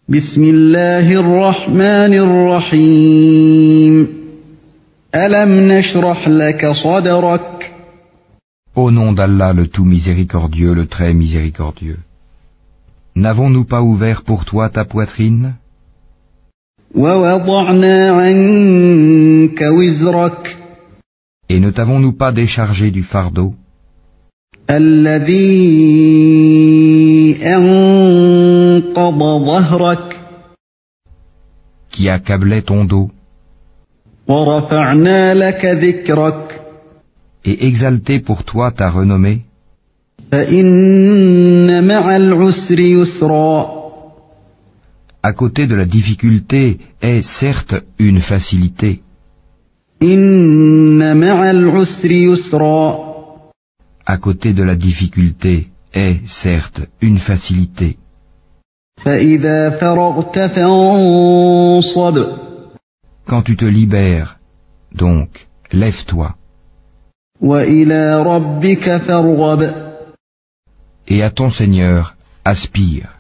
بسم الله الرحمن الرحيم ألم نشرح لك صدرك Au nom d'Allah le tout miséricordieux, le très miséricordieux. N'avons-nous pas ouvert pour toi ta poitrine? ووضعنا عنك وزرك Et ne t'avons-nous pas déchargé du fardeau? الذي أنقض ظهرك Qui accablait ton dos, ورفعنا لك ذكرك et exalté pour toi ta renommée? فإن مع العسر يسرا À côté de la difficulté est certes une facilité. إن مع العسر يسرا À côté de la difficulté est certes une facilité. فإذا فرغت فانصب Quand tu te libères, donc, lève-toi, وإلى ربك فارغب et à ton Seigneur, aspire.